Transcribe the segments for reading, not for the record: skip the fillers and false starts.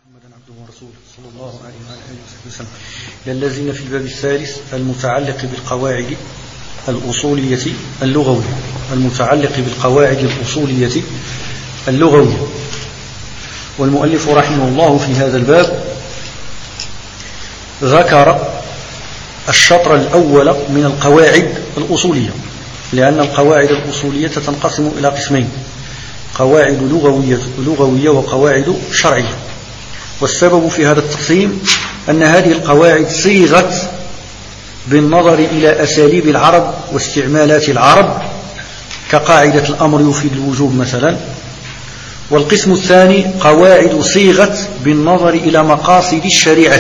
محمدا عبده ورسوله صلى الله عليه وعلى آله وصحبه وسلم. للذين في الباب الثالث المتعلق بالقواعد الأصولية اللغوية، المتعلق بالقواعد الأصولية اللغوية. والمؤلف رحمه الله في هذا الباب ذكر الشطر الأول من القواعد الأصولية، لأن القواعد الأصولية تنقسم إلى قسمين: قواعد لغوية وقواعد شرعية. والسبب في هذا التقسيم أن هذه القواعد صيغت بالنظر إلى أساليب العرب واستعمالات العرب، كقاعدة الأمر يفيد الوجوب مثلا. والقسم الثاني قواعد صيغت بالنظر إلى مقاصد الشريعة،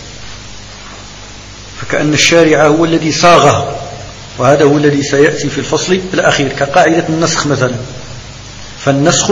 فكأن الشارع هو الذي صاغها، وهذا هو الذي سيأتي في الفصل الأخير، كقاعدة النسخ مثلا. فالنسخ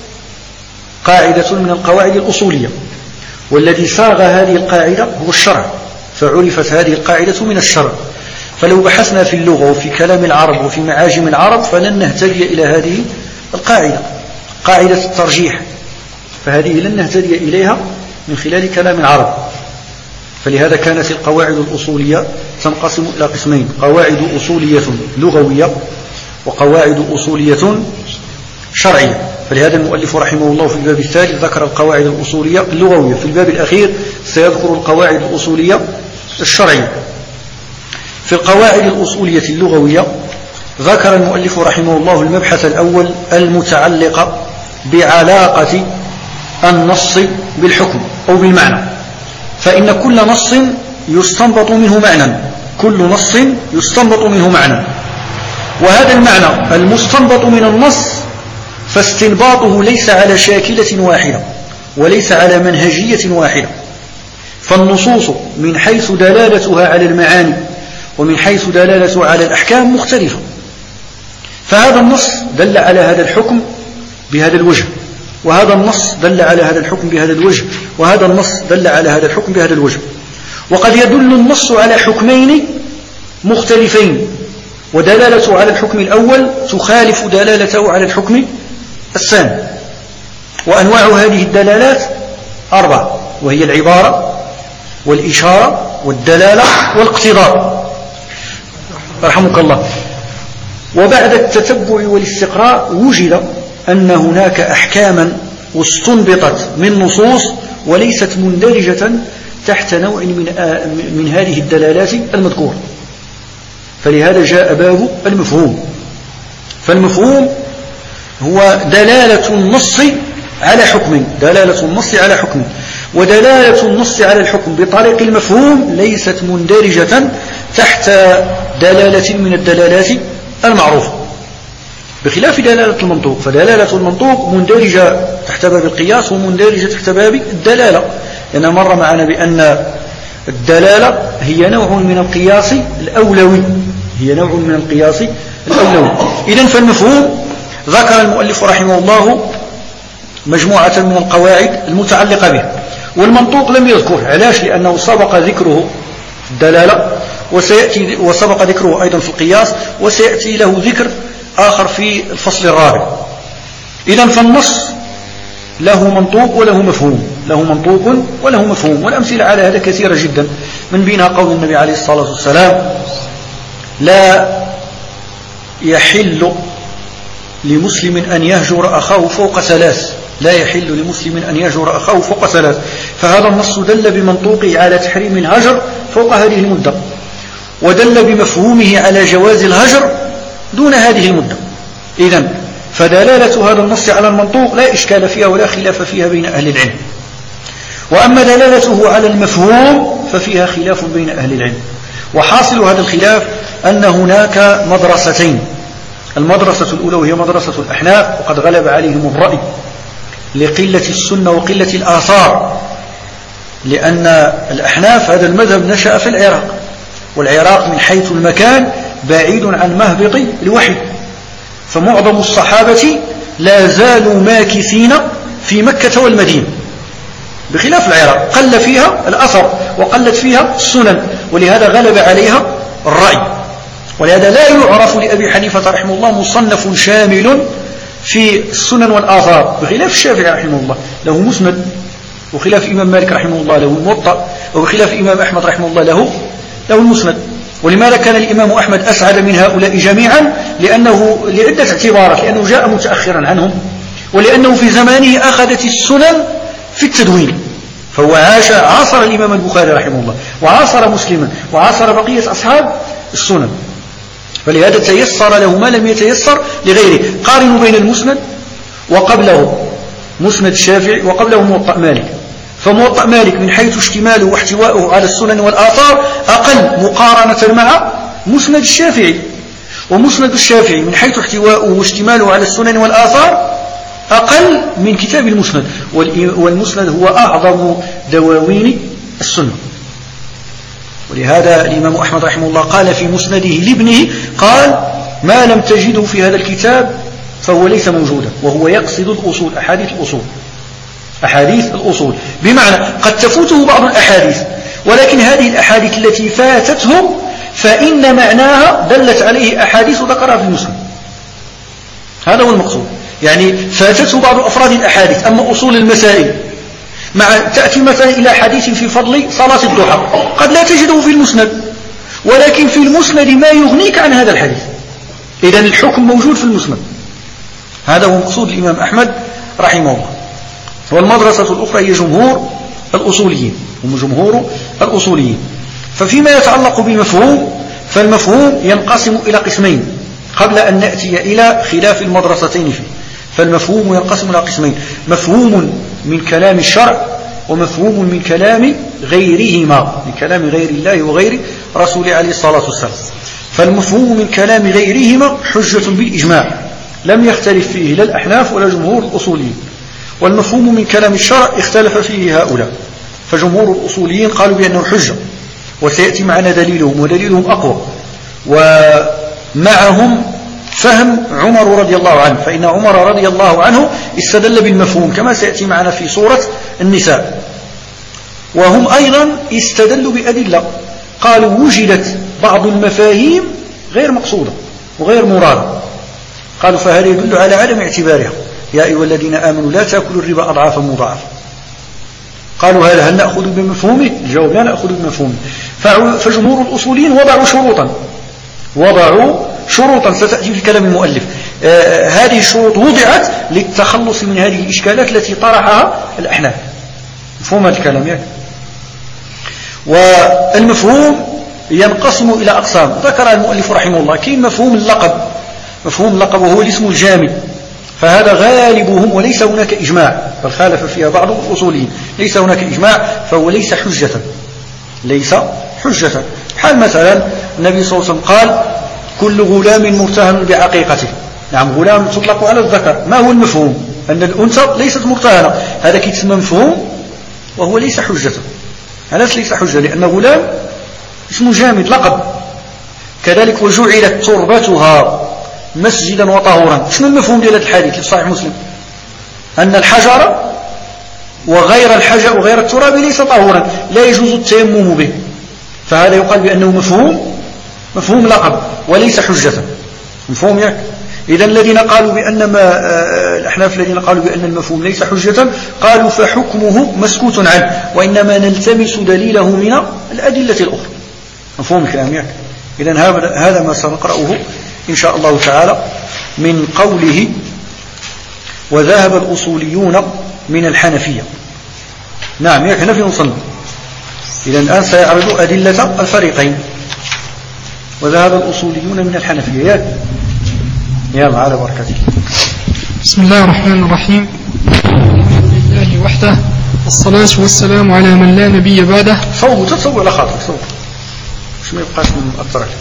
قاعدة من القواعد الأصولية، والذي صاغ هذه القاعدة هو الشرع، فعرفت هذه القاعدة من الشرع. فلو بحثنا في اللغة وفي كلام العرب وفي معاجم العرب فلن نهتدي إلى هذه القاعدة، قاعدة الترجيح، فهذه لن نهتدي إليها من خلال كلام العرب. فلهذا كانت القواعد الأصولية تنقسم إلى قسمين: قواعد أصولية لغوية وقواعد أصولية شرعية. فلهذا المؤلف رحمه الله في الباب الثالث ذكر القواعد الأصولية اللغوية، في الباب الأخير سيذكر القواعد الأصولية الشرعية. في القواعد الأصولية اللغوية ذكر المؤلف رحمه الله المبحث الأول المتعلق بعلاقة النص بالحكم أو بالمعنى. فإن كل نص يستنبط منه معنى، كل نص يستنبط منه معنى، وهذا المعنى المستنبط من النص فاستنباطه ليس على شاكلة واحدة وليس على منهجية واحدة، فالنصوص من حيث دلالتها على المعاني ومن حيث دلالتها على الأحكام مختلفة. فهذا النص دل على هذا الحكم بهذا الوجه، وهذا النص دل على هذا الحكم بهذا الوجه، وهذا النص دل على هذا الحكم بهذا الوجه. وقد يدل النص على حكمين مختلفين، ودلالته على الحكم الأول تخالف دلالته على الحكم الثاني. وأنواع هذه الدلالات 4، وهي العبارة والإشارة والدلالة والاقتضاء رحمك الله. وبعد التتبع والاستقراء وجد أن هناك أحكاما استنبطت من نصوص وليست مندرجة تحت نوع من هذه الدلالات المذكورة، فلهذا جاء باب المفهوم. فالمفهوم هو دلالة النص على حكم، دلالة النص على حكم، ودلالة النص على الحكم بطريق المفهوم ليست مندرجة تحت دلالة من الدلالات المعروفة، بخلاف دلالة المنطوق. فدلالة المنطوق مندرجة تحت باب القياس ومندرجة تحت باب الدلالة، لأن مر معنا بأن الدلالة هي نوع من القياس الأولوي، هي نوع من القياس الأولوي. إذن فالمفهوم ذكر المؤلف رحمه الله مجموعة من القواعد المتعلقة به، والمنطوق لم يذكره. علاش؟ لأنه سبق ذكره في الدلالة وسبق ذكره أيضا في القياس، وسيأتي له ذكر آخر في الفصل الرابع. إذن فالنص له منطوق وله مفهوم، له منطوق وله مفهوم، والأمثلة على هذا كثيرة جدا، من بينها قول النبي عليه الصلاة والسلام: لا يحل لمسلم أن يهجر أخاه فوق 3. لا يحل لمسلم أن يهجر أخاه فوق 3. فهذا النص دل بمنطوقه على تحريم الهجر فوق هذه المدة، ودل بمفهومه على جواز الهجر دون هذه المدة. إذن فدلالة هذا النص على المنطوق لا إشكال فيها ولا خلاف فيها بين أهل العلم، وأما دلالته على المفهوم ففيها خلاف بين أهل العلم. وحاصل هذا الخلاف أن هناك مدرستين: المدرسة الأولى وهي مدرسة الأحناف، وقد غلب عليهم الرأي لقلة السنة وقلة الآثار، لأن الأحناف هذا المذهب نشأ في العراق، والعراق من حيث المكان بعيد عن مهبط الوحي، فمعظم الصحابة لا زالوا ماكثين في مكة والمدينة، بخلاف العراق قل فيها الأثر وقلت فيها السنن، ولهذا غلب عليها الرأي. ولهذا لا يعرف لأبي حنيفة رحمه الله مصنف شامل في السنن والآثار، بخلاف الشافعي رحمه الله له مسند وخلاف الإمام مالك رحمه الله له الموطأ، وبخلاف الإمام أحمد رحمه الله له المسند. ولماذا كان الإمام أحمد أسعد من هؤلاء جميعا؟ لأنه لعدة اعتبارات: لأنه جاء متأخرا عنهم، ولأنه في زمانه أخذت السنن في التدوين، فهو عاصر الإمام البخاري رحمه الله، وعاصر مسلما، وعاصر بقية أصحاب السنن، فلهذا تيسر له ما لم يتيسر لغيره. قارنوا بين المسند وقبله مسند الشافعي وقبله موطأ مالك، فموطأ مالك من حيث اشتماله واحتواءه على السنن والآثار أقل مقارنة مع مسند الشافعي، ومسند الشافعي من حيث احتواءه واشتماله على السنن والآثار أقل من كتاب المسند، والمسند هو أعظم دواوين السنة. ولهذا الإمام أحمد رحمه الله قال في مسنده لابنه، قال: ما لم تجده في هذا الكتاب فهو ليس موجودا، وهو يقصد الأصول، أحاديث الأصول، بمعنى قد تفوته بعض الأحاديث، ولكن هذه الأحاديث التي فاتته فإن معناها دلت عليه أحاديث ذكرها في المسند. هذا هو المقصود، يعني فاتته بعض أفراد الأحاديث. أما أصول المسائل تأتي مثلا إلى حديث في فضل صلاة الضحى، قد لا تجده في المسند، ولكن في المسند ما يغنيك عن هذا الحديث، إذن الحكم موجود في المسند. هذا هو مقصود الإمام أحمد رحمه الله. والمدرسة الأخرى هي جمهور الأصوليين. ففيما يتعلق بالمفهوم، فالمفهوم ينقسم إلى قسمين قبل أن نأتي إلى خلاف المدرستين فيه. فالمفهوم ينقسم إلى قسمين: مفهوم من كلام الشرع، ومفهوم من كلام غيرهما، من كلام غير الله وغير رسوله عليه الصلاة والسلام. فالمفهوم من كلام غيرهما حجة بالإجماع، لم يختلف فيه لا الأحناف ولا جمهور الأصوليين. والمفهوم من كلام الشرع اختلف فيه هؤلاء، فجمهور الأصوليين قالوا بأنه حجة، وسيأتي معنا دليلهم، ودليلهم أقوى، ومعهم فهم عمر رضي الله عنه، فإن عمر رضي الله عنه استدل بالمفهوم كما سيأتي معنا في سورة النساء. وهم أيضا استدلوا بأدلة، قالوا وجدت بعض المفاهيم غير مقصودة وغير مرادة، قالوا فهذا يدل على عدم اعتبارها: يا أيها الذين آمنوا لا تأكلوا الربا أضعافا مضاعفة. قالوا هل نأخذ بمفهومه؟ الجواب: لا نأخذ بمفهومه. فجمهور الأصوليين وضعوا شروطا ستأتي في كلام المؤلف. هذه الشروط وضعت للتخلص من هذه الإشكالات التي طرحها الأحناف. مفهوم هذا الكلام يعني؟ والمفهوم ينقسم إلى أقسام ذكر المؤلف رحمه الله. كاين مفهوم اللقب وهو الاسم الجامد، فهذا غالبهم، وليس هناك إجماع، بل خالف فيها بعض الأصوليين، ليس هناك إجماع، فهو ليس حجة. حال مثلا النبي صلى الله عليه وسلم قال: كل غلام مرتهن بعقيقته. نعم، غلام تطلق على الذكر. ما هو المفهوم؟ أن الأنثى ليست مرتهنة، هذا كيتسمى مفهوم وهو ليس حجة. علاش ليس حجة؟ لأن غلام اسم جامد، لقب. كذلك وجعلت تربتها مسجدا وطهورا. شنو المفهوم ديال هذا الحديث في صحيح مسلم؟ أن الحجر وغير الحجر وغير التراب ليس طهورا، لا يجوز التيمم به، فهذا يقال بأنه مفهوم لقب وليس حجة. مفهوم يعني؟ إذا الذين قالوا بأن الأحناف الذين قالوا بأن المفهوم ليس حجة قالوا فحكمه مسكوت عنه، وإنما نلتمس دليله من الأدلة الأخرى. مفهوم الكلام يعني؟ إذا هذا ما سنقرأه إن شاء الله تعالى من قوله: وذهب الأصوليون من الحنفية. نعم، يحنا في مصنف. إذا الآن سيعرض أدلة الفريقين. وذهب الأصوليون من الحنفية. يلا على بركاته. بسم الله الرحمن الرحيم. الحمد لله وحده، والصلاة والسلام على من لا نبي بعده. تصوب على خاطرك، صوب مش ما يبقاش من أكثر لك.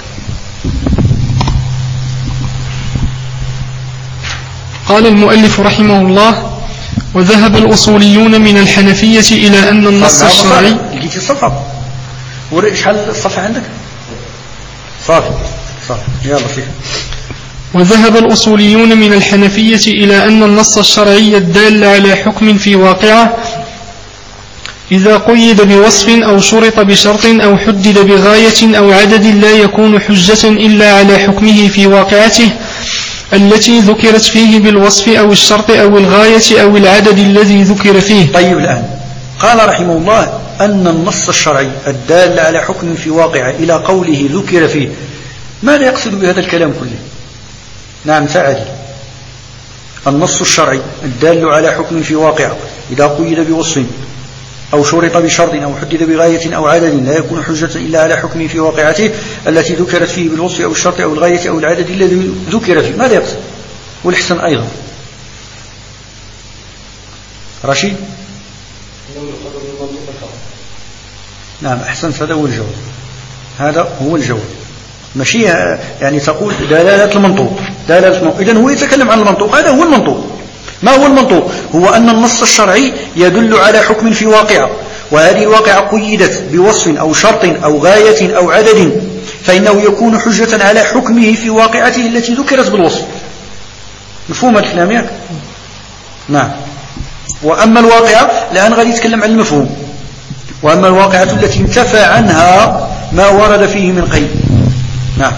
قال المؤلف رحمه الله: وذهب الأصوليون من الحنفية إلى أن النص الشرعي. لقيتي الصفحة؟ شحال الصفحة عندك؟ صافي يلا فيه. وذهب الأصوليون من الحنفية إلى أن النص الشرعي الدال على حكم في واقعه إذا قيد بوصف أو شرط بشرط أو حدد بغاية أو عدد لا يكون حجة إلا على حكمه في واقعته التي ذكرت فيه بالوصف أو الشرط أو الغاية أو العدد الذي ذكر فيه. طيب، الآن قال رحمه الله أن النص الشرعي الدال على حكم في واقع إلى قوله ذكر فيه، ماذا يقصد بهذا الكلام كله؟ نعم سأل. النص الشرعي الدال على حكم في واقع إذا قيد بوصف أو شرط بشرط أو حدد بغاية أو عدد لا يكون حجة إلا على حكمه في واقعته التي ذكرت فيه بالوصف أو الشرط أو الغاية أو العدد الذي ذكر فيه. ماذا يقصد؟ والحسن أيضا رشيد. نعم أحسنت، هذا هو الجواب، هذا هو الجواب. ماشي يعني تقول دلالة المنطوق، دلالة المنطوق. إذن هو يتكلم عن المنطوق، هذا هو المنطوق. ما هو المنطوق؟ هو أن النص الشرعي يدل على حكم في واقعة، وهذه الواقعة قيدت بوصف أو شرط أو غاية أو عدد، فإنه يكون حجة على حكمه في واقعته التي ذكرت بالوصف. مفهوم الكلام ياك؟ نعم. وأما الواقعة الآن غادي يتكلم عن المفهوم. وأما الواقعة التي انتفى عنها ما ورد فيه من قيد. نعم.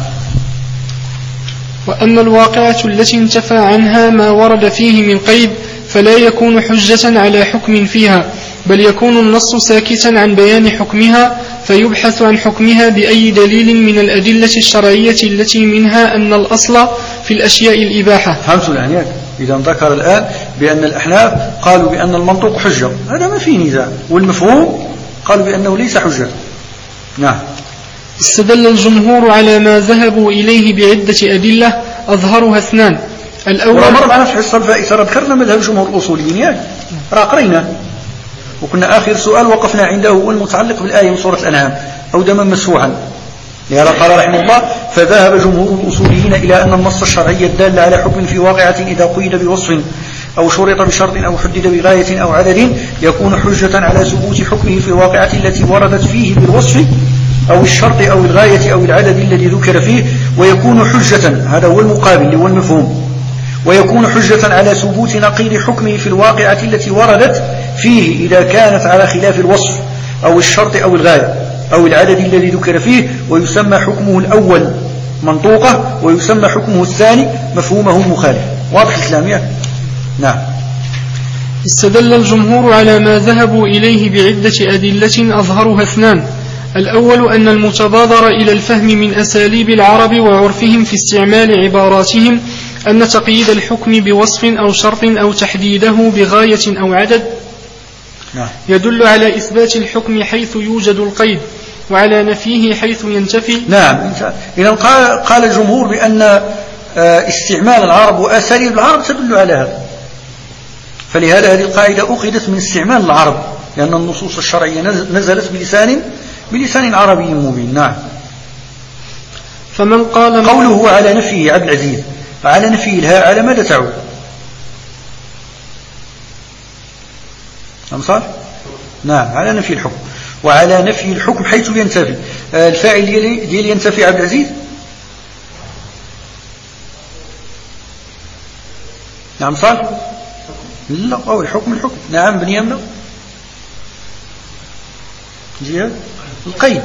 وأما الواقعة التي انتفى عنها ما ورد فيه من قيد فلا يكون حجة على حكم فيها، بل يكون النص ساكتا عن بيان حكمها، فيبحث عن حكمها بأي دليل من الأدلة الشرعية التي منها أن الأصل في الأشياء الإباحة. فهمت الآن؟ إذا ذكر الآن بأن الأحناف قالوا بأن المنطوق حجة، هذا ما فيه نزاع، والمفهوم قالوا بأنه ليس حجة. نعم. استدل الجمهور على ما ذهبوا إليه بعدة أدلة أظهرها اثنان. الأول مر معنا في حصة الفائسة ذكرنا مذهب جمهور الأصوليين، قرينا، وكنا آخر سؤال وقفنا عنده هو المتعلق بالآية من سورة الأنعام أو دما مسفوحا. لهذا قال رحمه الله فذهب جمهور الأصوليين إلى أن النص الشرعي الدال على حكم في واقعة إذا قيد بوصف أو شرط بشرط أو حدد بغاية أو عدد يكون حجة على ثبوت حكمه في الواقعة التي وردت فيه بالوصف أو الشرط أو الغاية أو العدد الذي ذكر فيه، ويكون حجة، هذا هو المقابل هو المفهوم، ويكون حجة على ثبوت نقيض حكمه في الواقعة التي وردت فيه إذا كانت على خلاف الوصف أو الشرط أو الغاية أو العدد الذي ذكر فيه، ويسمى حكمه الأول منطوقة ويسمى حكمه الثاني مفهومه مخالف. واضح الكلام؟ نعم. استدل الجمهور على ما ذهبوا إليه بعدة أدلة أظهرها اثنان. الأول أن المتبادر إلى الفهم من أساليب العرب وعرفهم في استعمال عباراتهم أن تقييد الحكم بوصف أو شرط أو تحديده بغاية أو عدد يدل على إثبات الحكم حيث يوجد القيد وعلى نفيه حيث ينتفي. نعم. إذا قال الجمهور بأن استعمال العرب وأساليب العرب تدل على هذا، فلهذا هذه القاعدة أخذت من استعمال العرب، لأن النصوص الشرعية نزلت بلسان عربي مبين. نعم. فمن قال قوله على نفيه عبد العزيز، على نفيه الهاء على ماذا تعود؟ صح؟ نعم، على نفي الحكم، وعلى نفي الحكم حيث ينتفي. الفاعل ديال ينتفي عبد العزيز. نعم صح؟ لا، أو الحكم. نعم بن يمنى جهة القيد.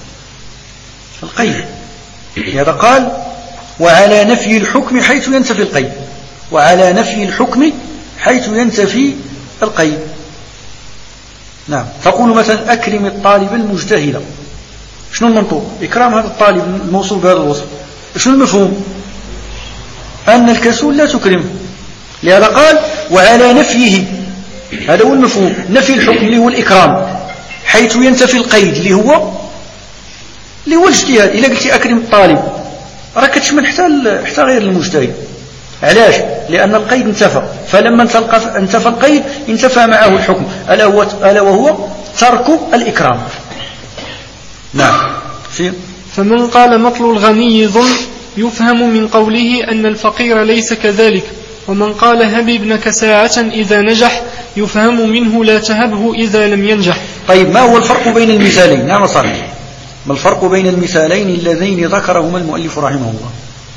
هذا قال وعلى نفي الحكم حيث ينتفي القيد، وعلى نفي الحكم حيث ينتفي القيد. نعم. تقول مثلا أكرم الطالب المجتهد، شنو المنطوق؟ إكرام هذا الطالب الموصول بهذا الوصف. شنو المفهوم؟ أن الكسول لا تكرمه. لهذا قال وعلى نفيه، هذا هو المفهوم، نفي الحكم اللي هو الإكرام حيث ينتفي القيد اللي هو الاجتهاد. إذا قلت أكرم الطالب راك كتشمل حتى غير المجتهد. علاش؟ لأن القيد انتفى، فلما انتفى القيد انتفى معه الحكم، ألا وهو ترك الإكرام. نعم. فمن قال مطل الغني ظلم يفهم من قوله أن الفقير ليس كذلك، ومن قال هب ابنك ساعة إذا نجح يفهم منه لا تهبه إذا لم ينجح. طيب، ما هو الفرق بين المثالين؟ نعم صحيح. ما الفرق بين المثالين اللذين ذكرهما المؤلف رحمه الله؟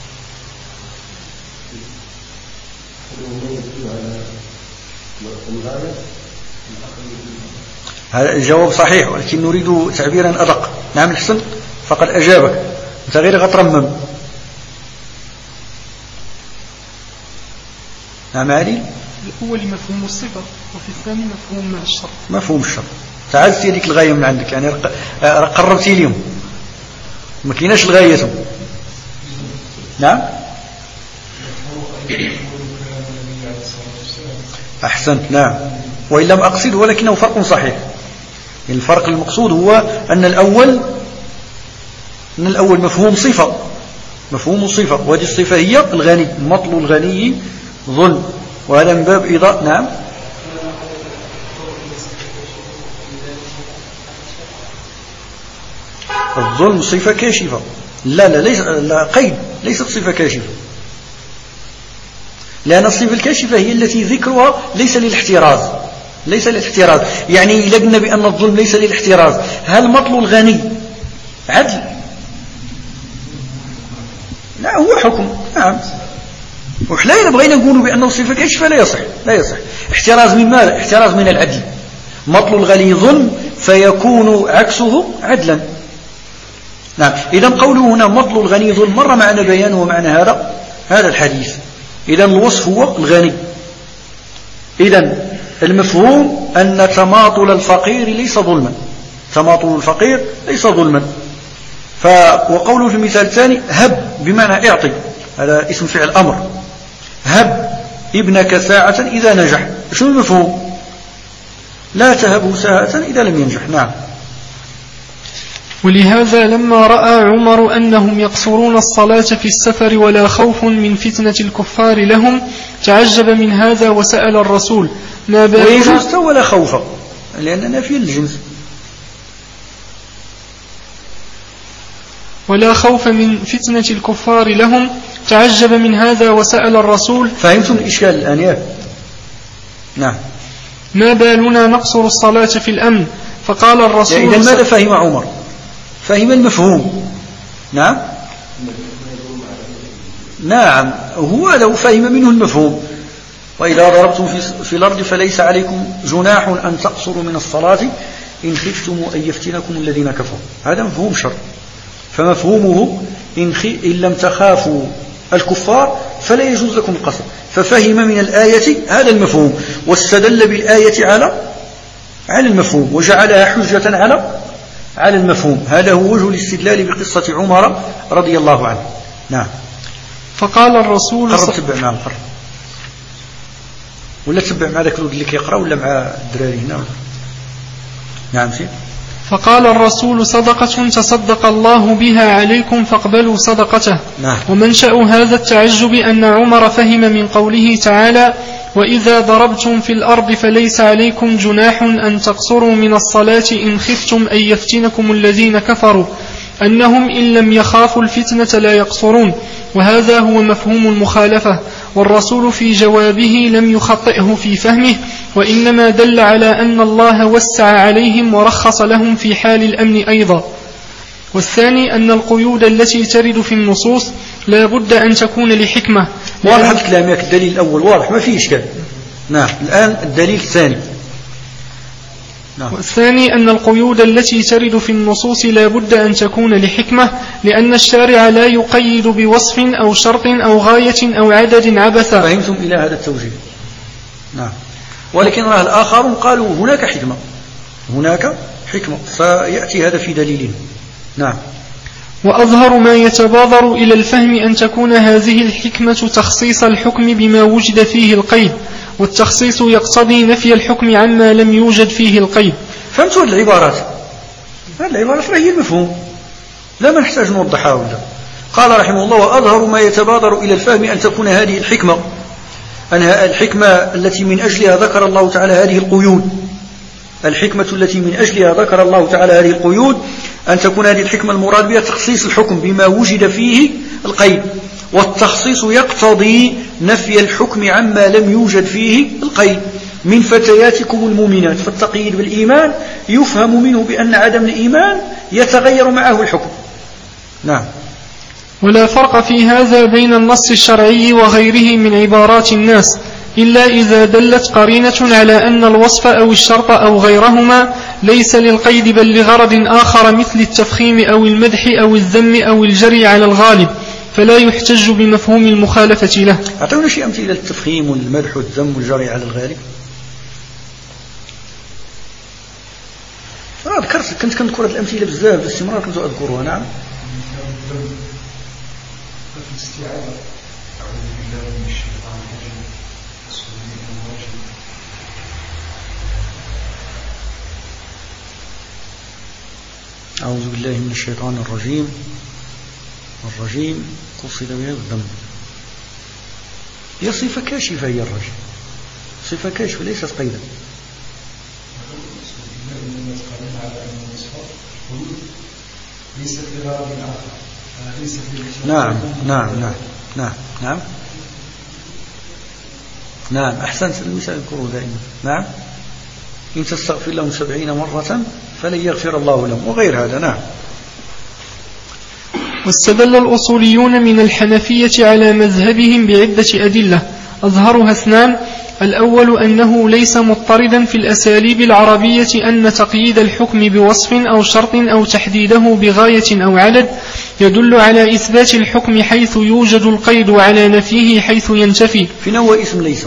هذا الجواب صحيح، ولكن نريد تعبيرا أدق. نعم الحسن، فقد أجابك، أنت غير غترمم. نعم علي. الأول مفهوم الصفة وفي الثاني مفهوم الشرط. مفهوم الشرط. تعالتي هذيك الغاية من عندك، يعني قربتي اليوم ما كايناش الغاية. نعم أحسنت. نعم وإن لم أقصد ولكنه فرق صحيح. الفرق المقصود هو أن الأول مفهوم صفة، مفهوم الصفة، وهذه الصفة هي الغني، مطل الغني ظلم، وهذا من باب إضاءة. نعم الظلم صفة كاشفة. لا قيد، ليست صفة كاشفة، لأن الصفة الكاشفة هي التي ذكرها ليس للاحتراز. يعني إذا قلنا بأن الظلم ليس للاحتراز، هل مطل الغني عدل؟ لا هو حكم. نعم وحنا بغينا نقول بأنه صفة كاشفة لا يصح. احتراز من ماذا؟ احتراز من العدل. مطل الغني ظلم فيكون عكسه عدلا. نعم إذا قوله هنا مطل الغني ظلم مر معنا بيانه ومعنى هذا الحديث. إذا الوصف هو الغني. إذا المفهوم أن تماطل الفقير ليس ظلما، تماطل الفقير ليس ظلما. وقوله في المثال الثاني هب بمعنى اعطي، هذا اسم فعل أمر. هب ابنك ساعة إذا نجح، شو المفهوم؟ لا تهبه ساعة إذا لم ينجح. نعم. ولهذا لما رأى عمر أنهم يقصرون الصلاة في السفر ولا خوف من فتنة الكفار لهم تعجب من هذا وسأل الرسول ما بالنا. ويجوز ولا خوف لأننا في الجنس. ولا خوف من فتنة الكفار لهم تعجب من هذا وسأل الرسول. فهمتم الإشكال الآن يا؟ نعم. ما بالنا نقصر الصلاة في الأمن؟ فقال الرسول. يعني إذا ماذا فهم عمر؟ فهم المفهوم. نعم هو لو فهم منه المفهوم. وإذا ضربتم في الأرض فليس عليكم جناح أن تقصروا من الصلاة إن خفتم أن يفتنكم الذين كفروا. هذا مفهوم شرط. فمفهومه إن لم تخافوا الكفار فلا يجوز لكم القصر. ففهم من الآية هذا المفهوم واستدل بالآية على المفهوم وجعلها حجة على المفهوم. هذا هو وجه الاستدلال بقصة عمر رضي الله عنه. نعم. فقال الرسول تبع مع القرب ولا تبع مع ذاك الولد اللي كيقرأ ولا مع الدراري هنا؟ نعم سيد. فقال الرسول صدقة تصدق الله بها عليكم فاقبلوا صدقته. نعم. ومنشأ هذا التعجب أن عمر فهم من قوله تعالى وإذا ضربتم في الأرض فليس عليكم جناح أن تقصروا من الصلاة إن خفتم أن يفتنكم الذين كفروا أنهم إن لم يخافوا الفتنة لا يقصرون، وهذا هو مفهوم المخالفة. والرسول في جوابه لم يخطئه في فهمه، وإنما دل على أن الله وسع عليهم ورخص لهم في حال الأمن أيضا. والثاني أن القيود التي ترد في النصوص لا بد أن تكون لحكمة. واضح الكلام ياك؟ الدليل الأول واضح ما فيه إشكال. نعم. الآن الدليل الثاني. نعم. والثاني أن القيود التي ترد في النصوص لا بد أن تكون لحكمة، لأن الشارع لا يقيد بوصف أو شرط أو غاية أو عدد عبثا. فهمتم إلى هذا التوجيه؟ نعم. ولكن الآخرون قالوا هناك حكمة سيأتي هذا في دليلين. نعم. وأظهر ما يتبادر إلى الفهم أن تكون هذه الحكمة تخصيص الحكم بما وجد فيه القيد، والتخصيص يقتضي نفي الحكم عما لم يوجد فيه القيد. فهمتوا هذه العبارات؟ هذه العبارات هي المفهوم، لا ما نحتاج نوضحها ولا. قال رحمه الله وأظهر ما يتبادر إلى الفهم أن تكون هذه الحكمة، أنها الحكمة التي من أجلها ذكر الله تعالى هذه القيود، الحكمة التي من أجلها ذكر الله تعالى هذه القيود، أن تكون هذه الحكمة المراد بها تخصيص الحكم بما وجد فيه القيد، والتخصيص يقتضي نفي الحكم عما لم يوجد فيه القيد من فتياتكم المؤمنات. فالتقييد بالإيمان يفهم منه بأن عدم الإيمان يتغير معه الحكم. نعم. ولا فرق في هذا بين النص الشرعي وغيره من عبارات الناس، إلا إذا دلت قرينة على أن الوصف أو الشرط أو غيرهما ليس للقيد بل لغرض آخر مثل التفخيم أو المدح أو الذم أو الجري على الغالب، فلا يحتج بمفهوم المخالفة له. أعطونا شيء أمثلة التفخيم والمدح والذم والجري على الغالب. كنت كنذكر الأمثلة بزاف باستمرار كنت أذكرها. نعم. أعوذ بالله من الشيطان الرجيم. الرجيم قصد بها الذنب. هي صفة كاشفة، هي الرجيم صفة كاشفة ليست قيدا. نعم نعم نعم نعم نعم نعم أحسنت. المثال اذكره دائما. نعم. إن تستغفر لهم 70 مرة فلن يغفر الله لهم وغير هذا. نعم. واستدل الأصوليون من الحنفية على مذهبهم بعدة أدلة أظهرها اثنان. الأول أنه ليس مضطردا في الأساليب العربية أن تقييد الحكم بوصف أو شرط أو تحديده بغاية أو عدد يدل على إثبات الحكم حيث يوجد القيد وعلى نفيه حيث ينتفي. في نوع اسم ليس.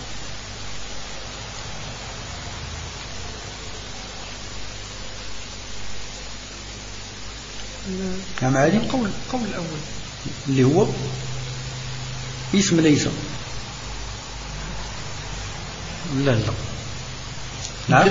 نعم. هذه القول الأول اللي هو اسم ليس. لا نعم.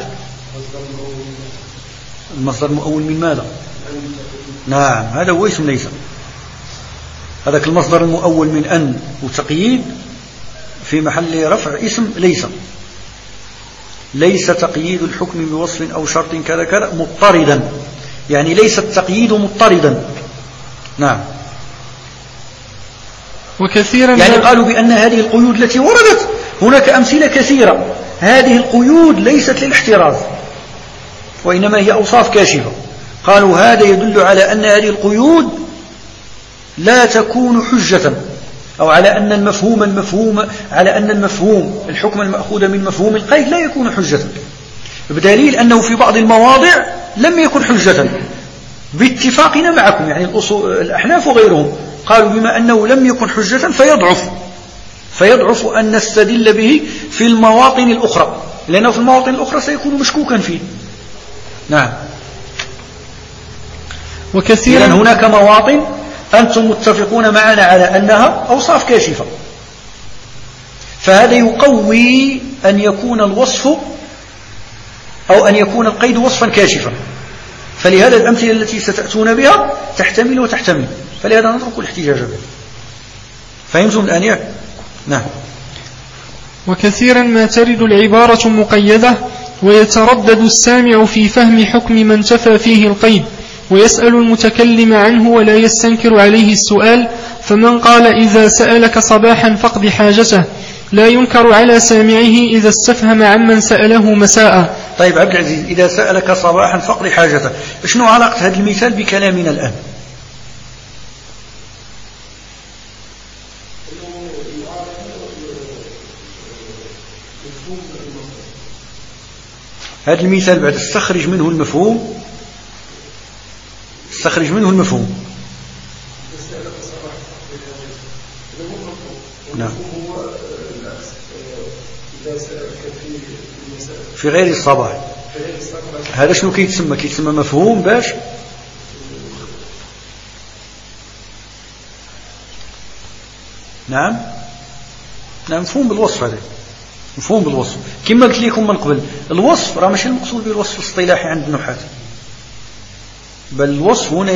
المصدر المؤول من ماذا؟ نعم هذا هو اسم ليس. هذاك المصدر المؤول من أن وتقييد في محل رفع اسم ليس. ليس تقييد الحكم بوصف أو شرط كذا كذا مضطردا، يعني ليس التقييد مضطردا. نعم. وكثيرا يعني قالوا بأن هذه القيود التي وردت هناك أمثلة كثيرة، هذه القيود ليست للاحتراز وإنما هي أوصاف كاشفة. قالوا هذا يدل على أن هذه القيود لا تكون حجة، أو على أن المفهوم الحكم المأخوذ من مفهوم القيد لا يكون حجة، بدليل أنه في بعض المواضع لم يكن حجة باتفاقنا معكم، يعني الأحناف وغيرهم قالوا بما أنه لم يكن حجة فيضعف أن نستدل به في المواطن الأخرى، لأنه في المواطن الأخرى سيكون مشكوكا فيه. نعم. وكثيرا هناك مواطن أنتم متفقون معنا على أنها أوصاف كاشفة، فهذا يقوي أن يكون الوصف أو أن يكون القيد وصفا كاشفا، فلهذا الأمثلة التي ستأتون بها تحتمل وتحتمل، فلهذا نترك الاحتجاج بها. فهمتم الآن؟ نعم. وكثيرا ما ترد العبارة مقيدة ويتردد السامع في فهم حكم من تفى فيه القيد، ويسأل المتكلم عنه ولا يستنكر عليه السؤال، فمن قال إذا سألك صباحا فاقض حاجته لا ينكر على سامعه إذا استفهم عمن سأله مساء. طيب عبد العزيز، إذا سألك صباحا فاقض حاجته، شنو علاقة هذا المثال بكلامنا الآن؟ هذا المثال بعد استخرج منه المفهوم. نعم. في غير الصباح هذا شنو كيتسمى مفهوم باش نعم مفهوم بالوصف. هذا مفهوم بالوصف كما قلت لكم من قبل. الوصف راه ماشي المقصود بالوصف الاصطلاحي عند النحاة، بل الوصف هنا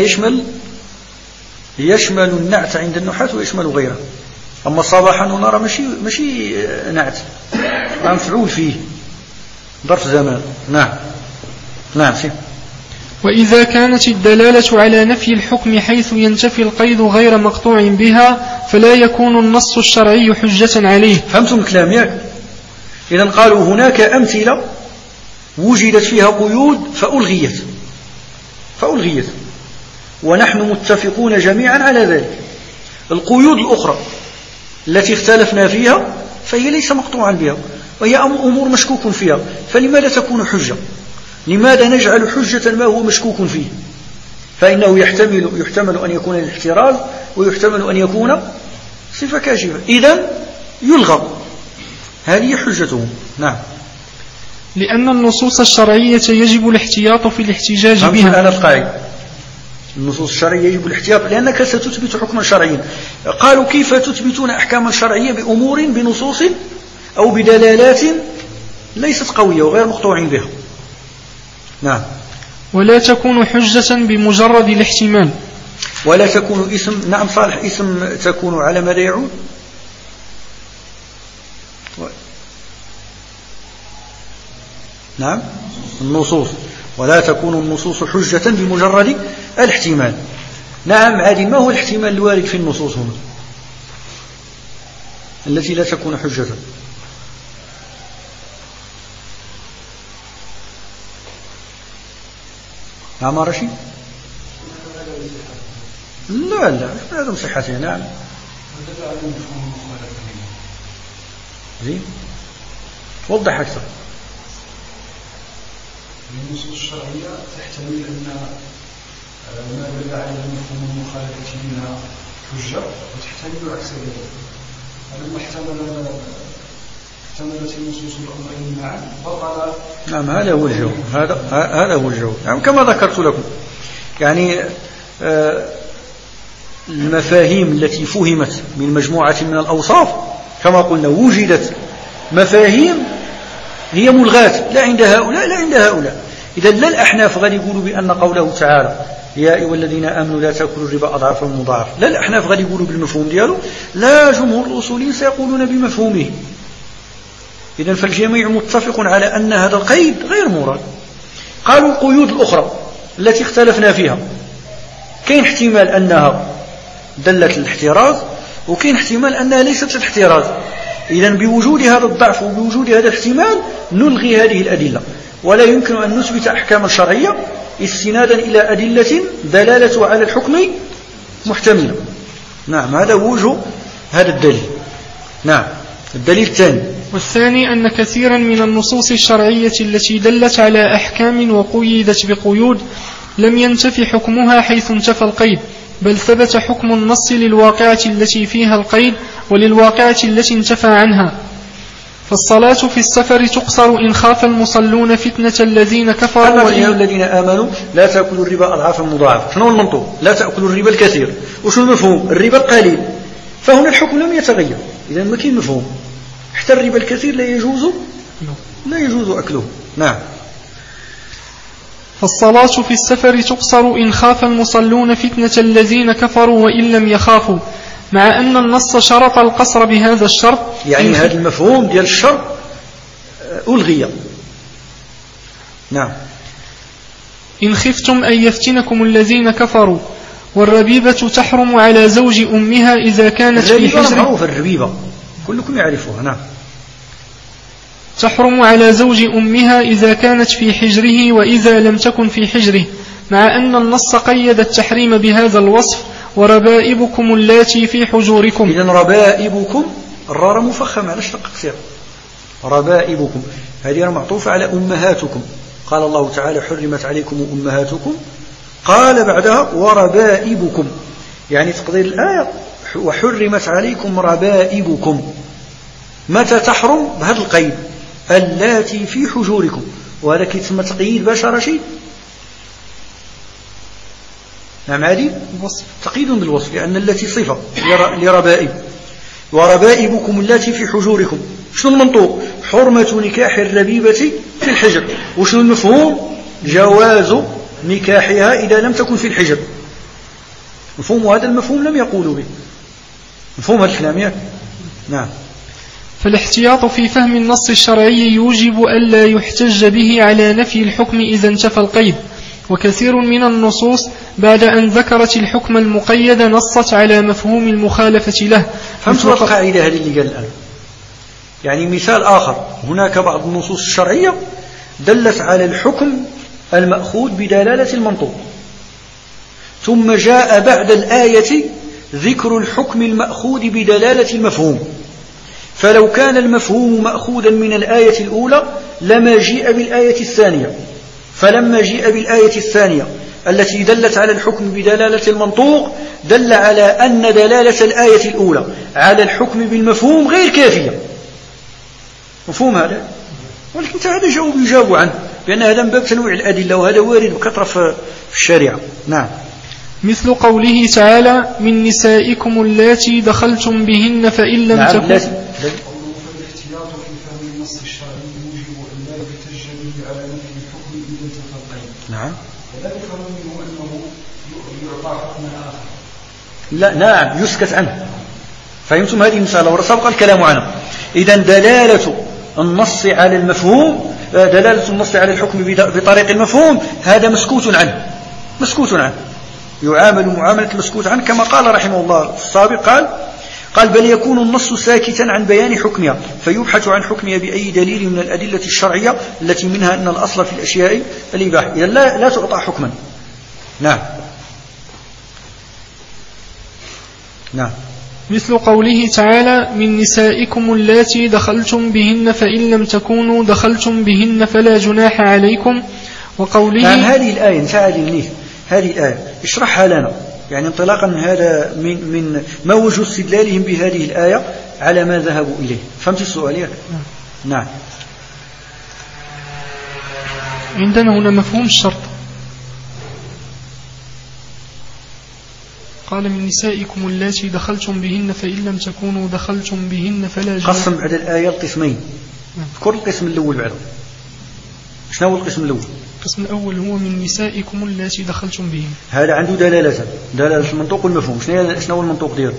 يشمل النعت عند النحاة ويشمل غيره. أما صباحا هنا راه ماشي نعت، راه مفعول فيه ظرف زمان. نعم سي. وإذا كانت الدلالة على نفي الحكم حيث ينتفي القيد غير مقطوع بها فلا يكون النص الشرعي حجة عليه. فهمتم الكلام ياك؟ إذن قالوا هناك أمثلة وجدت فيها قيود فألغيت ونحن متفقون جميعا على ذلك. القيود الأخرى التي اختلفنا فيها فهي ليس مقطوعا بها وهي أمور مشكوك فيها، فلماذا تكون حجة؟ لماذا نجعل حجة ما هو مشكوك فيه؟ فإنه يحتمل أن يكون الاحتراز ويحتمل أن يكون صفة كاشفة، إذن يلغى. هذه حجتهم. نعم. لأن النصوص الشرعية يجب الاحتياط في الاحتجاج بها. الآن القاعدة النصوص الشرعية يجب الاحتياط لأنك ستثبت حكما شرعيا. قالوا كيف تثبتون أحكاما شرعية بأمور بنصوص أو بدلالات ليست قوية وغير مقطوعين بها. نعم. ولا تكون حجة بمجرد الاحتمال. ولا تكون اسم. نعم صالح. اسم تكون على ماذا يعود؟ نعم النصوص. ولا تكون النصوص حجة بمجرد الاحتمال. نعم عادي. ما هو الاحتمال الوارد في النصوص هنا التي لا تكون حجة؟ نعم رشيد. لا هذا صحتها. نعم زين وضح أكثر. النصوص الشرعية تحتمل أن ما دل على مفهوم المخالفة منها حجة، وتحتمل عكس ذلك. فلما احتملت النصوص الأمرين معا بطل. نعم هذا هو الجو. هذا هو الجو. نعم كما ذكرت لكم يعني المفاهيم التي فهمت من مجموعة من الأوصاف كما قلنا وجدت مفاهيم هي ملغاة لا عند هؤلاء لا عند هؤلاء. إذا لا الأحناف غادي يقولوا بأن قوله تعالى يا أيها الذين آمنوا لا تأكلوا الربا أضعافا مضاعفة، لا الأحناف غادي يقولوا بالمفهوم ديالو، لا جمهور الأصوليين سيقولون بمفهومه. إذن فالجميع متفق على أن هذا القيد غير مراد. قالوا القيود الأخرى التي اختلفنا فيها كاين احتمال أنها دلت الاحتراز وكاين احتمال أنها ليست الاحتراز. إذن بوجود هذا الضعف وبوجود هذا الاحتمال نلغي هذه الأدلة، ولا يمكن أن نثبت أحكاما شرعية استنادا إلى أدلة دلالة على الحكم محتملة. نعم هذا وجه هذا الدليل. نعم الدليل الثاني. والثاني أن كثيرا من النصوص الشرعية التي دلت على أحكام وقيدت بقيود لم ينتفي حكمها حيث انتفى القيد، بل ثبت حكم النص للواقعة التي فيها القيد وللواقعة التي انتفى عنها. فالصلاة في السفر تقصر إن خاف المصلون فتنة الذين كفروا يا الذين آمنوا لا تأكلوا الربا أضعافا مضاعفة. شنو المنطوق؟ لا تأكلوا الربا الكثير. وشنو المفهوم؟ الربا القليل. فهنا الحكم لم يتغير. إذا ما كاين مفهوم. حتى الربا الكثير لا يجوز أكله. نعم. فالصلاة في السفر تقصر إن خاف المصلون فتنة الذين كفروا وإن لم يخافوا، مع أن النص شرط القصر بهذا الشرط. يعني هذا المفهوم ديال الشرط ألغي. نعم. إن خفتم أن يفتنكم الذين كفروا. والربيبة تحرم على زوج أمها إذا كانت في حجره. معروف الربيبة كلكم يعرفوها. نعم. تحرم على زوج أمها إذا كانت في حجره وإذا لم تكن في حجره، مع أن النص قيد التحريم بهذا الوصف وربائبكم اللاتي في حجوركم. إذن ربائبكم الرار مفخم على اشتق قصير. ربائبكم هذه معطوفة على أمهاتكم. قال الله تعالى حرمت عليكم أمهاتكم، قال بعدها وربائبكم، يعني تقدير الآية وحرمت عليكم ربائبكم. متى تحرم؟ بهذا القيد اللاتي في حجوركم، وهذا كيتسمى تقييد بشر شيء. نعم هذه تقييد بالوصف لأن التي صفة لربائب. وربائبكم التي في حجوركم. شنو المنطوق؟ حرمة نكاح الربيبة في الحجر. وشنو المفهوم؟ جواز نكاحها إذا لم تكن في الحجر. مفهوم هذا المفهوم لم يقولوا به. مفهوم هذا الكلام. نعم. فالاحتياط في فهم النص الشرعي يوجب ألا يحتج به على نفي الحكم إذا انتفى القيد. وكثير من النصوص بعد أن ذكرت الحكم المقيد نصت على مفهوم المخالفة له. فهمت القاعدة هذه اللي قال الآن؟ يعني مثال آخر، هناك بعض النصوص الشرعية دلت على الحكم المأخوذ بدلالة المنطوق، ثم جاء بعد الآية ذكر الحكم المأخوذ بدلالة المفهوم. فلو كان المفهوم مأخوذا من الآية الأولى لما جيء بالآية الثانية. فلما جيء بالآية الثانية التي دلت على الحكم بدلالة المنطوق دل على أن دلالة الآية الأولى على الحكم بالمفهوم غير كافية. مفهوم هذا؟ ولكن هذا يجاوب عنه بأن هذا من باب تنويع الأدلة، وهذا وارد بكثرة في الشريعة. نعم. مثل قوله تعالى: من نسائكم اللاتي دخلتم بهن فإن لم تكن. الاحتياط في فهم النص الشرعي يوجب أن لا يحتج به على نفي الحكم إذا التقى. نعم. ولا يفهم منه أنه يعطى حكما آخر. لا، نعم، يسكت عنه. فهمتم هذه المسألة ورسبق الكلام عنها. إذن دلالة النص على المفهوم، دلالة النص على الحكم بطريق المفهوم، هذا مسكوت عنه، مسكوت عنه، يعامل معاملة المسكوت عنه، كما قال رحمه الله في السابق، قال بل يكون النص ساكتا عن بيان حكمها فيبحث عن حكمها بأي دليل من الأدلة الشرعية التي منها أن الأصل في الأشياء الإباحة. إذن لا تعطى حكما. نعم. نعم. مثل قوله تعالى: من نسائكم اللاتي دخلتم بهن فإن لم تكونوا دخلتم بهن فلا جناح عليكم. وقوله نعم. هذه الآية هذه الآية اشرحها لنا، يعني انطلاقا من هذا من ما وجه استدلالهم بهذه الآية على ما ذهبوا إليه. فهمت السؤال؟ نعم. عندنا هنا مفهوم الشرط، قال: من نسائكم اللاتي دخلتم بهن فإن لم تكونوا دخلتم بهن فلا جناح. قسم بعد الآية القسمين. اذكر القسم الأول بعده. شنو هو القسم الأول؟ القسم الأول هو من نسائكم اللاتي دخلتم بهن. هذا عنده دلالة المنطوق والمفهوم. شنو هو المنطوق ديالو؟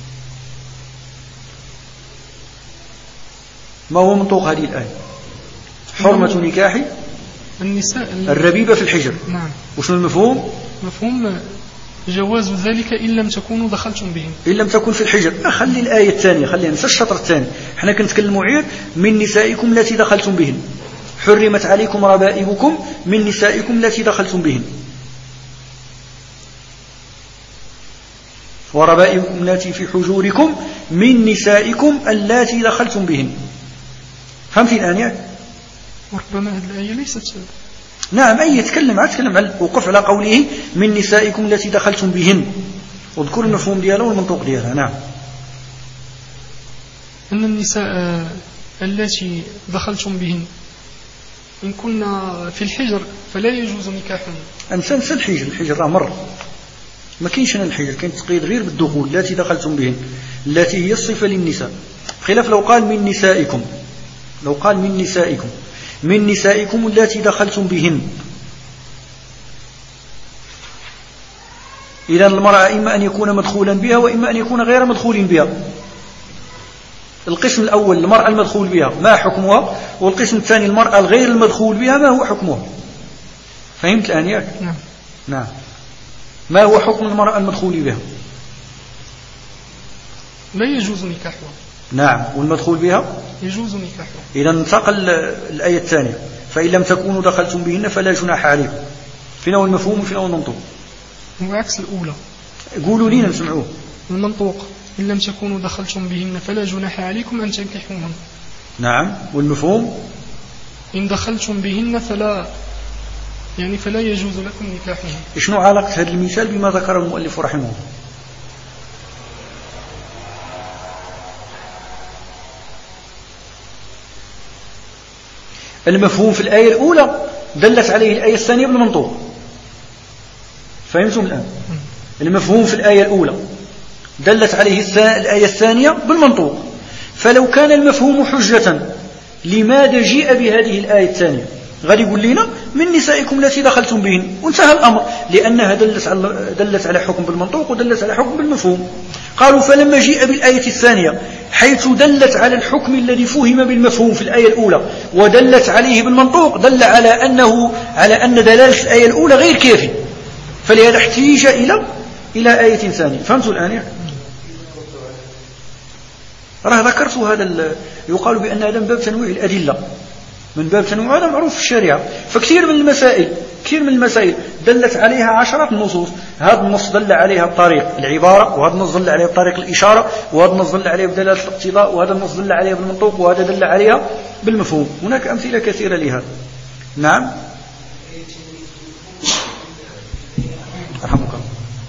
ما هو منطوق هذه الآية؟ حرمة نكاح النساء الربيبة في الحجر. نعم. وشنو المفهوم؟ مفهوم جواز ذلك إن لم تكونوا دخلتم بهن. إن لم تكن في الحجر. خلي الآية الثانية، خلينا ننسى الشطر الثاني. احنا كنتكلموا غير من نسائكم التي دخلتم بهن، حرمت عليكم ربائبكم من نسائكم التي دخلتم بهن، وربائبكم التي في حجوركم من نسائكم التي دخلتم بهن. فهمتي الآن؟ وربما هذه الآية ليست. نعم. أي يتكلم على وقف على قوله من نسائكم التي دخلتم بهن، واذكر المفهوم ديالها والمنطوق ديالها. نعم. أن النساء التي دخلتم بهن إن كنا في الحجر فلا يجوز نكاحهم. أنسى الحجر راه مر، ما كاينش هنا الحجر، كاين تقييد غير بالدخول. التي دخلتم بهن التي هي الصفة للنساء، خلاف لو قال من نسائكم، من نسائكم التي دخلتم بهن. إذن المرأة إما أن يكون مدخولا بها وإما أن يكون غير مدخول بها. القسم الأول المرأة المدخول بها ما حكمها، والقسم الثاني المرأة الغير المدخول بها ما هو حكمها. فهمت الآن؟ نعم. نعم. ما هو حكم المرأة المدخول بها؟ لا يجوز نكاحها. نعم. والمدخول بها يجوز نكاحها. إذا انتقل الآية الثانية فإن لم تكونوا دخلتم بهن فلا جناح عليكم. فين هو المفهوم وفين هو المنطوق؟ هو عكس الأولى. قولوا لي نسمعوه. المنطوق إن لم تكونوا دخلتم بهن فلا جناح عليكم أن تنكحوهن. نعم. والمفهوم إن دخلتم بهن فلا يجوز لكم نكاحهن. شنو علاقة هذا المثال بما ذكر المؤلف رحمه الله؟ المفهوم في الآية الأولى دلت عليه الآية الثانية بالمنطوق. فهمتم الآن؟ المفهوم في الآية الأولى دلت عليه الآية الثانية بالمنطوق. فلو كان المفهوم حجة لماذا جيء بهذه الآية الثانية؟ غادي يقول لنا من نسائكم التي دخلتم بهن وانتهى الأمر، لأنها دلت على حكم بالمنطوق ودلت على حكم بالمفهوم. قالوا فلما جيء بالآية الثانية حيث دلت على الحكم الذي فهم بالمفهوم في الآية الأولى ودلت عليه بالمنطوق، دل على أن دلالة الآية الأولى غير كافي، فلهذا احتيج إلى آية ثانية. فهمتوا الآن؟ راه ذكرت هذا يقال بأن هذا من باب تنويع الأدلة، من باب تنويع، هذا معروف في الشريعة. فكثير من المسائل دلت عليها عشرات النصوص. هذا النص دل عليها بطريق العبارة، وهذا النص دل عليها بطريق الإشارة، وهذا النص دل عليها بدلالة الاقتضاء، وهذا النص دل عليها بالمنطوق، وهذا دل عليها بالمفهوم. هناك أمثلة كثيرة لهذا. نعم. رحمك الله.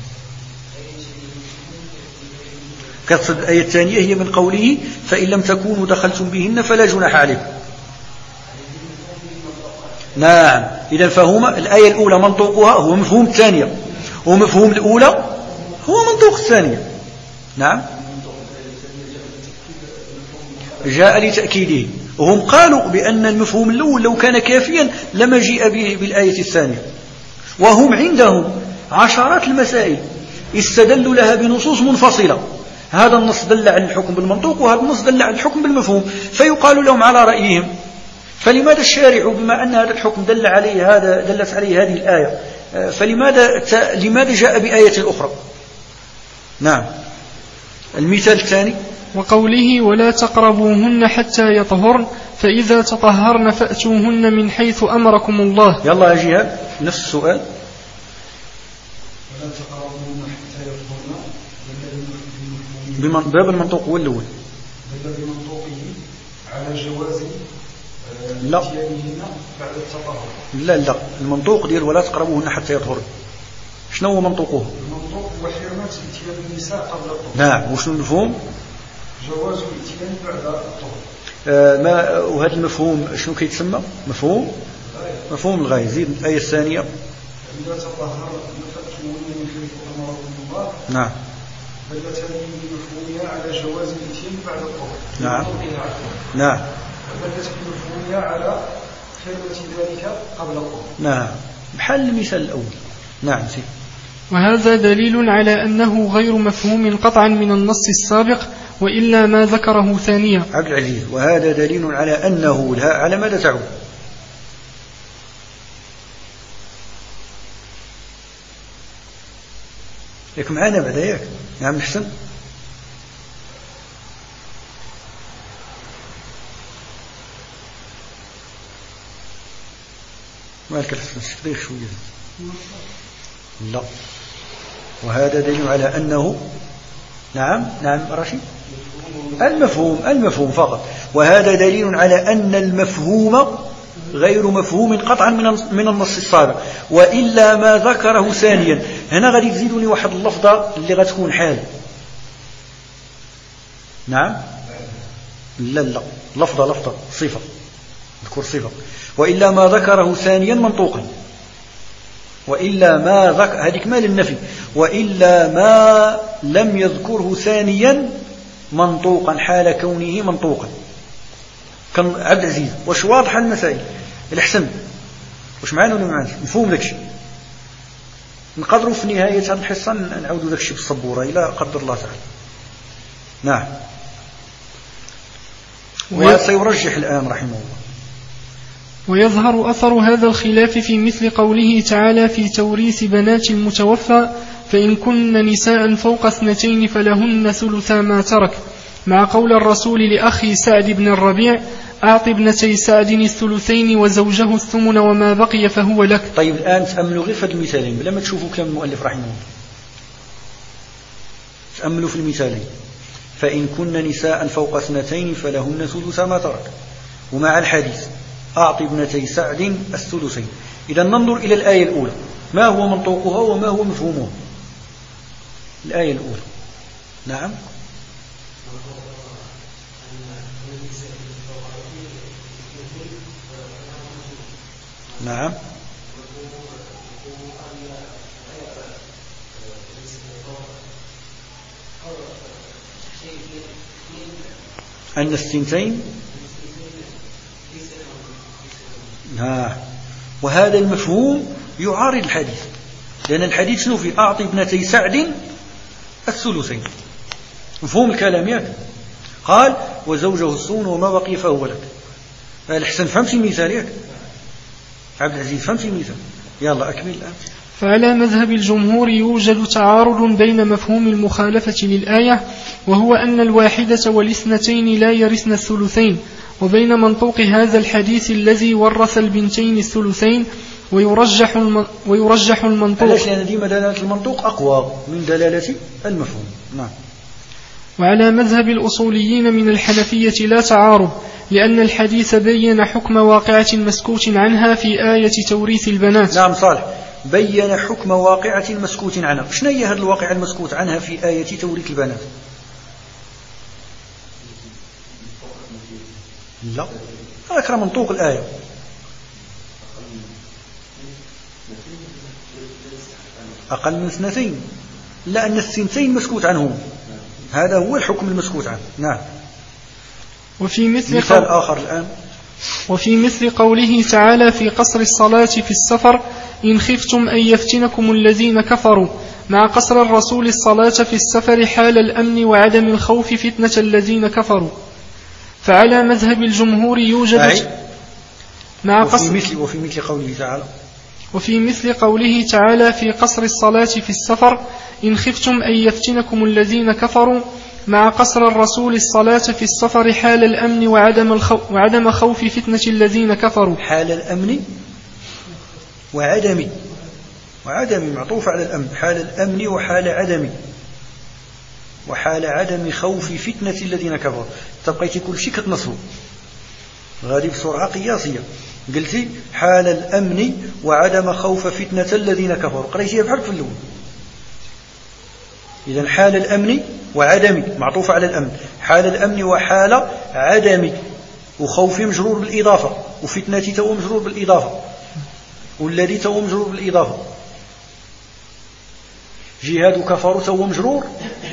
كتصد الآية الثانية هي من قوله فإن لم تكونوا دخلتم بهن فلا جناح عليكم. نعم، إذا فهما الآية الأولى منطوقها هو مفهوم الثانية، ومفهوم الأولى هو منطوق الثانية. نعم، جاء لتأكيده، وهم قالوا بأن المفهوم الأول لو كان كافيا لما جيء به بالآية الثانية، وهم عندهم عشرات المسائل استدلوا لها بنصوص منفصلة، هذا النص دل على الحكم بالمنطوق وهذا النص دل على الحكم بالمفهوم، فيقال لهم على رأيهم فلماذا الشارع بما أن هذا الحكم دلت عليه هذه الآية فلماذا جاء بآية أخرى؟ نعم. المثال الثاني وقوله ولا تقربوهن حتى يطهرن فإذا تطهرن فأتوهن من حيث أمركم الله. يلا يا جهاد نفس السؤال. ولا تقربوهن حتى يطهرن باب المنطوق هو الأول بمنطوقه على جواز لا بعد التطهر. لا المنطوق ديال ولا تقربوهن حتى يطهرن شنو هو منطوقه؟ المنطوق هو حرمة اتيان النساء قبل الطهر. نعم. وشنو المفهوم؟ جواز الاتيان بعد الطهر. وهذا المفهوم شنو كيتسمى؟ مفهوم الغاية. زيد الآية الثانية. إذا تطهر فأتوهن من حيث أمركم الله. نعم. دلت هذه بمفهومها على جواز الاتيان بعد الطهر. نعم. نعم. دلت بمفهومها على حرمة ذلك قبل الطهر. نعم، بحال المثال الأول. نعم سيدي. وهذا دليل على أنه غير مفهوم قطعا من النص السابق وإلا ما ذكره ثانيا. عبد العزيز، وهذا دليل على أنه لا على ماذا تعود؟ ياك معانا بعد ياك يا عم حسن؟ مالك الحسن شوية؟ لا. وهذا دليل على أنه نعم رشيد المفهوم فقط. وهذا دليل على أن المفهوم غير مفهوم قطعا من النص السابق وإلا ما ذكره ثانيا. هنا غادي تزيدوني واحد اللفظة اللي غتكون حال. نعم لا لفظة صفة، ذكر صفة. وإلا ما ذكره ثانيا منطوقا، وإلا ما ذكر هذيك مال النفي، وإلا ما لم يذكره ثانيا منطوقا حال كونه منطوقا. كان عبد العزيز واش واضحة المسائل؟ الحسن واش معانا ولا معانا؟ مفهوم داكشي؟ نقدروا في نهاية هذه الحصة نعاودوا داكشي بالصبورة إلى قدر الله تعالى. نعم. وسيرجح الآن رحمه الله. ويظهر أثر هذا الخلاف في مثل قوله تعالى في توريث بنات المتوفى فإن كن نساء فوق 2 فلهن ثلثا ما ترك، مع قول الرسول لأخي سعد بن الربيع أعط ابنتي سعد 2 وزوجه 8 وما بقي فهو لك. طيب الآن تأملوا غير في هذه المثالين بلا ما تشوفوا كلام المؤلف رحمه الله. تأملوا في المثالين. فإن كن نساء فوق 2 فلهن ثلثا ما ترك، ومع الحديث أعط ابنتي سعد 2. إذا ننظر إلى الآية الأولى، ما هو منطوقها وما هو مفهومها؟ الآية الأولى. نعم. نعم. أن 2 وهذا المفهوم يعارض الحديث، لأن الحديث شنو في أعطي ابنتي سعد 2. مفهوم الكلام ياك؟ قال وزوجه 8 وما بقي فهو لك. الحسن فهمت المثال ياك؟ عبد العزيز فهمت المثال؟ يلا أكمل الآن. فعلى مذهب الجمهور يوجد تعارض بين مفهوم المخالفة للآية وهو أن الواحدة وال2 لا يرثن 2، وبين منطوق هذا الحديث الذي ورث البنتين 2 ويرجح المنطوق. علاش؟ لأن ديما دلالة المنطوق أقوى من دلالة المفهوم. نعم. وعلى مذهب الأصوليين من الحنفية لا تعارض، لأن الحديث بين حكم واقعة مسكوت عنها في آية توريث البنات. نعم صالح. بين حكم واقعة مسكوت عنها. شنو هي هذه الواقعة المسكوت عنها في آية توريث البنات؟ لا، ذكر منطوق الآية. أقل من 2، لأن 2 مسكوت عنهم، هذا هو الحكم المسكوت عنه. نعم. وفي مثل مثال آخر الآن، وفي مثل قوله تعالى في قصر الصلاة في السفر إن خفتم أن يفتنكم الذين كفروا، مع قصر الرسول الصلاة في السفر حال الأمن وعدم الخوف فتنة الذين كفروا. فعلى مذهب الجمهور يوجد مع قصر وفي مثل قوله تعالى في قصر الصلاة في السفر إن خفتم أن يفتنكم الذين كفروا، مع قصر الرسول الصلاة في السفر حال الأمن وعدم خوف فتنة الذين كفروا. حال الأمن وعدم معطوف على الأمن، حال الأمن وحال عدم خوف فتنة الذين كفروا. تبقيتي كل شيء كتنصبه غادي بسرعة قياسية. قلتي حال الأمن وعدم خوف فتنة الذين كفروا، قريتيها بحرف الأول. إذن حال الأمن وعدم معطوف على الأمن، حال الأمن وحال عدم، وخوف مجرور بالإضافة، وفتنة تو مجرور بالإضافة، والذي تو مجرور بالإضافة، جهاد كفروا تو مجرور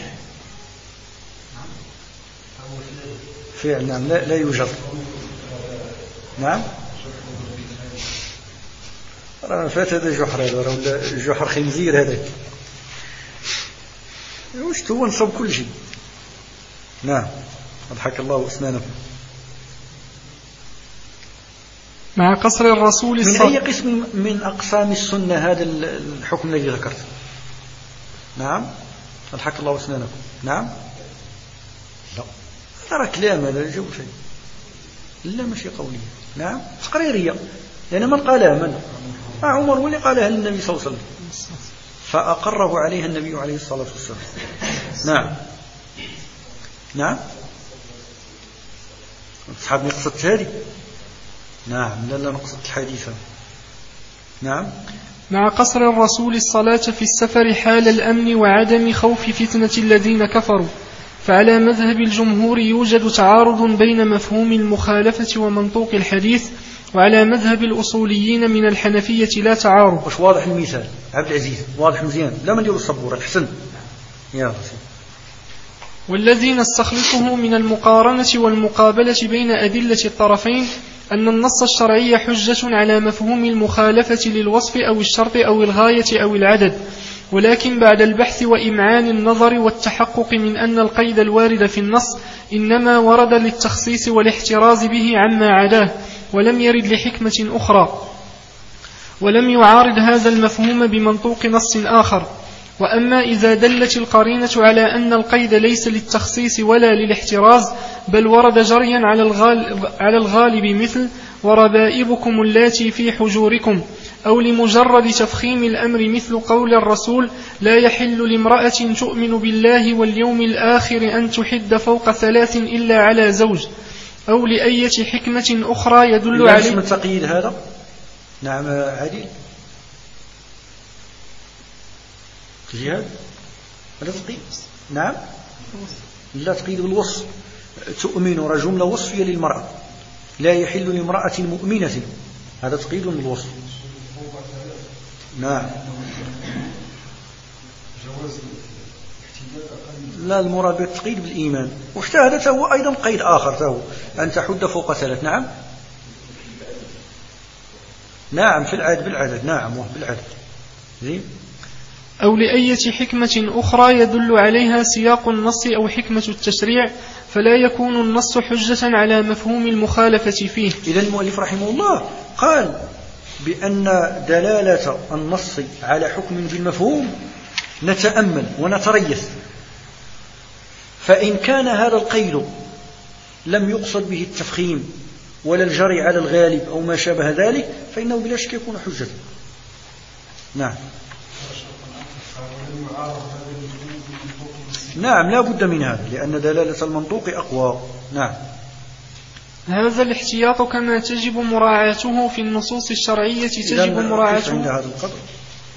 فعل. نعم، لا يوجد. نعم، فات هذا جحر، هذا ولا جحر خنزير هذا، وش هو نصب كل شيء. نعم، أضحك الله أسنانكم. مع قصر الرسول من أي قسم من أقسام السنة هذا الحكم الذي ذكرت؟ نعم، أضحك الله أسنانكم. نعم، لا، ترى كلام هذا جو شيء، لا ماشي قولية. نعم، تقريرية، لأن من قالها من؟ عمر واللي قالها للنبي صلى الله عليه وسلم، فأقره عليها النبي عليه الصلاة والسلام. نعم. نعم، أصحاب نقصة هذه. نعم، لا نقصة الحديث. نعم. مع قصر الرسول الصلاة في السفر حال الأمن وعدم خوف فتنة الذين كفروا. فعلى مذهب الجمهور يوجد تعارض بين مفهوم المخالفة ومنطوق الحديث، وعلى مذهب الأصوليين من الحنفية لا تعارض. وش واضح المثال عبد العزيز؟ واضح مزيان، لا من يقول الصبورة الحسن يا رسول. والذي نستخلصه من المقارنة والمقابلة بين أدلة الطرفين أن النص الشرعي حجة على مفهوم المخالفة للوصف أو الشرط أو الغاية أو العدد، ولكن بعد البحث وإمعان النظر والتحقق من أن القيد الوارد في النص إنما ورد للتخصيص والاحتراز به عما عداه، ولم يرد لحكمة أخرى، ولم يعارض هذا المفهوم بمنطوق نص آخر. وأما إذا دلت القرينة على أن القيد ليس للتخصيص ولا للاحتراز، بل ورد جريا على الغالب مثل وربائبكم اللاتي في حجوركم، أو لمجرد تفخيم الأمر مثل قول الرسول لا يحل لامرأة تؤمن بالله واليوم الآخر أن تحد فوق 3 إلا على زوج، أو لأية حكمة أخرى يدل عليه. اسم التقييد هذا. نعم عديل جهاد هذا تقييد. نعم، لا تقييد بالوصف. تؤمن جملة وصفية للمرأة، لا يحل لامرأة مؤمنة، هذا تقييد بالوصف. نعم، لا، المراد بالتقييد بالإيمان. واجتهدت هو أيضا قيد آخر هو أن تحد فوق 3. نعم، نعم، في العدد بالعدد. نعم، بالعدد. زين. أو لأية حكمة أخرى يدل عليها سياق النص أو حكمة التشريع، فلا يكون النص حجة على مفهوم المخالفة فيه. إذن المؤلف رحمه الله قال بأن دلالة النص على حكم بالمفهوم نتأمل ونتريث، فإن كان هذا القيد لم يقصد به التفخيم ولا الجري على الغالب أو ما شابه ذلك، فإنه بلا شك يكون حجة. نعم. نعم، لا بد من هذا، لأن دلالة المنطوق أقوى. نعم. هذا الاحتياط كما تجب مراعاته في النصوص الشرعية تجب مراعاته. عند هذا القدر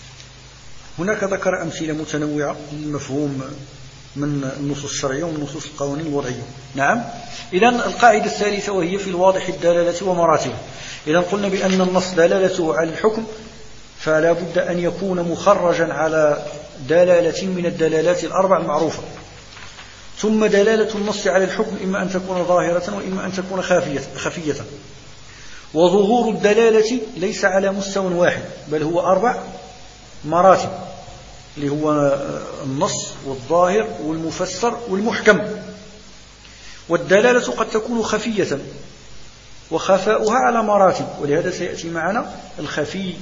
هناك ذكر أمثلة متنوعة للمفهوم من النصوص الشرعية ومن نصوص القوانين الوضعية. نعم. إذن القاعدة الثالثة وهي في الواضح الدلالة ومراتبه. إذن قلنا بأن النص دلالته على الحكم فلا بد أن يكون مخرجا على دلالة من الدلالات الأربع المعروفة. ثم دلالة النص على الحكم إما أن تكون ظاهرة وإما أن تكون خفية. وظهور الدلالة ليس على مستوى واحد بل هو 4 مراتب، اللي هو النص والظاهر والمفسر والمحكم. والدلالة قد تكون خفية وخفاؤها على مراتب، ولهذا سيأتي معنا الخفي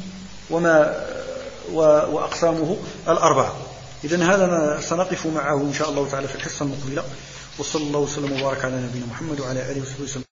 وأقسامه 4. إذن هذا سنقف معه إن شاء الله تعالى في الحصة المقبلة. وصلى الله وسلم وبارك على نبينا محمد وعلى آله وصحبه وسلم.